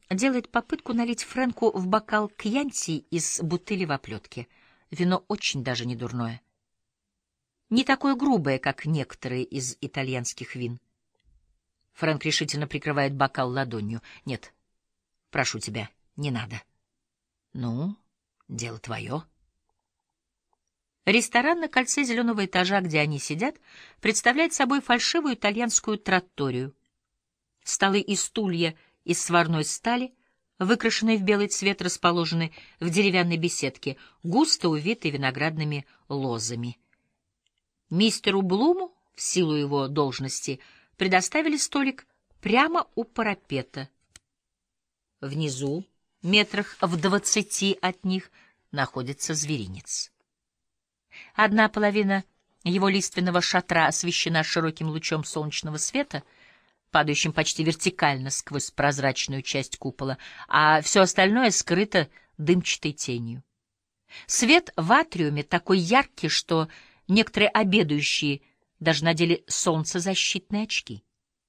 делает попытку налить Фрэнку в бокал кьянти из бутыли в оплетке. Вино очень даже не дурное. Не такое грубое, как некоторые из итальянских вин. Фрэнк решительно прикрывает бокал ладонью. «Нет, прошу тебя, не надо». «Ну, дело твое». Ресторан на кольце зеленого этажа, где они сидят, представляет собой фальшивую итальянскую тратторию. Столы и стулья из сварной стали, выкрашенные в белый цвет, расположены в деревянной беседке, густо увитой виноградными лозами. Мистеру Блуму, в силу его должности, предоставили столик прямо у парапета. Внизу, метрах в 20 от них, находится зверинец. Одна половина его лиственного шатра освещена широким лучом солнечного света, падающим почти вертикально сквозь прозрачную часть купола, а все остальное скрыто дымчатой тенью. Свет в атриуме такой яркий, что некоторые обедающие даже надели солнцезащитные очки.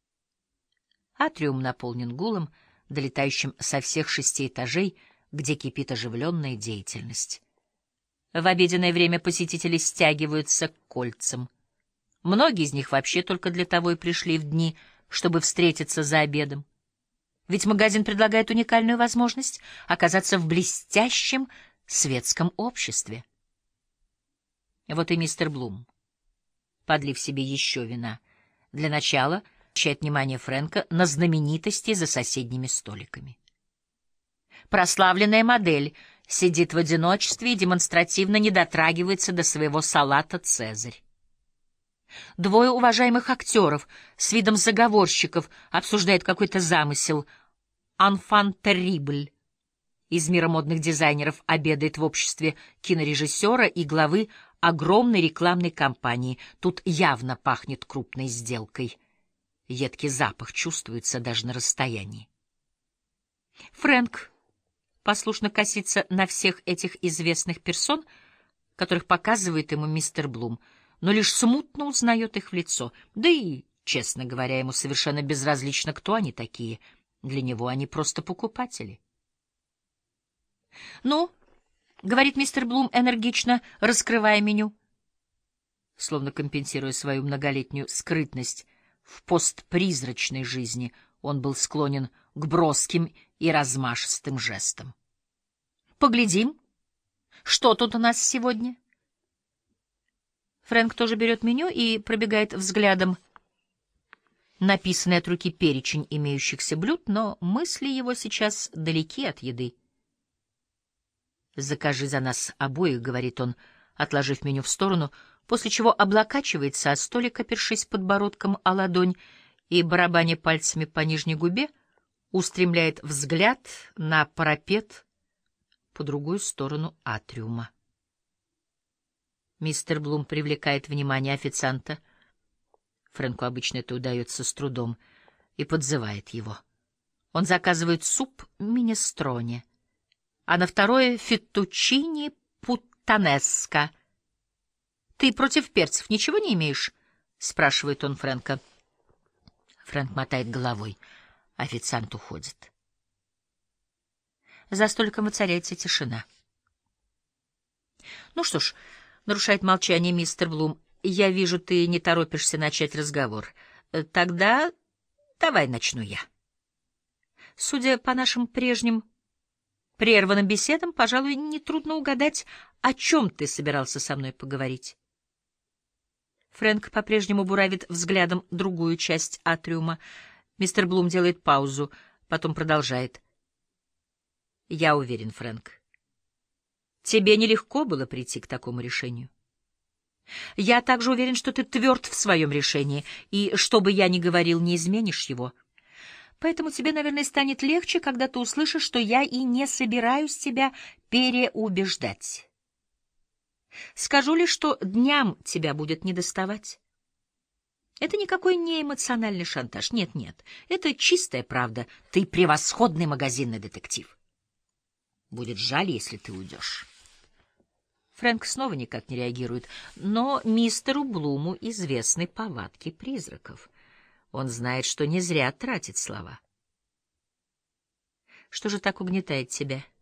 Атриум наполнен гулом, долетающим со всех 6 этажей, где кипит оживленная деятельность. В обеденное время посетители стягиваются к кольцам. Многие из них вообще только для того и пришли в дни, чтобы встретиться за обедом. Ведь магазин предлагает уникальную возможность оказаться в блестящем светском обществе. Вот и мистер Блум, подлив себе еще вина, для начала обращает внимание Фрэнка на знаменитости за соседними столиками. Прославленная модель сидит в одиночестве и демонстративно не дотрагивается до своего салата «Цезарь». 2 уважаемых актеров с видом заговорщиков обсуждают какой-то замысел. «Анфан террибль» из мира модных дизайнеров обедает в обществе кинорежиссера и главы огромной рекламной кампании. Тут явно пахнет крупной сделкой. Едкий запах чувствуется даже на расстоянии. Фрэнк послушно косится на всех этих известных персон, которых показывает ему мистер Блум, но лишь смутно узнает их в лицо. Да и, честно говоря, ему совершенно безразлично, кто они такие. Для него они просто покупатели. «Ну, — говорит мистер Блум, энергично раскрывая меню, словно компенсируя свою многолетнюю скрытность в постпризрачной жизни, он был склонен к броским и размашистым жестам. Поглядим, что тут у нас сегодня?» Фрэнк тоже берет меню и пробегает взглядом написанный от руки перечень имеющихся блюд, но мысли его сейчас далеки от еды. «Закажи за нас обоих», — говорит он, отложив меню в сторону, после чего облокачивается от столика, опершись подбородком о ладонь и, барабаня пальцами по нижней губе, устремляет взгляд на парапет по другую сторону атриума. Мистер Блум привлекает внимание официанта. Фрэнку обычно это удается с трудом, и подзывает его. Он заказывает суп минестроне, а на второе — феттучини путтанеско. «Ты против перцев ничего не имеешь?» — спрашивает он Фрэнка. Фрэнк мотает головой. Официант уходит. За столиком воцаряется тишина. «Ну что ж», — нарушает молчание мистер Блум, — «я вижу, ты не торопишься начать разговор. Тогда давай начну я. Судя по нашим прежним прерванным беседам, пожалуй, нетрудно угадать, о чем ты собирался со мной поговорить». Фрэнк по-прежнему буравит взглядом другую часть атриума. Мистер Блум делает паузу, потом продолжает. «Я уверен, Фрэнк, тебе нелегко было прийти к такому решению. Я также уверен, что ты тверд в своем решении, и, что бы я ни говорил, не изменишь его. Поэтому тебе, наверное, станет легче, когда ты услышишь, что я и не собираюсь тебя переубеждать. Скажу лишь, что дням тебя будет недоставать. Это никакой не эмоциональный шантаж. Нет, это чистая правда. Ты превосходный магазинный детектив. Будет жаль, если ты уйдешь». Фрэнк снова никак не реагирует, но мистеру Блуму известны повадки призраков. Он знает, что не зря тратит слова. Что же так угнетает тебя?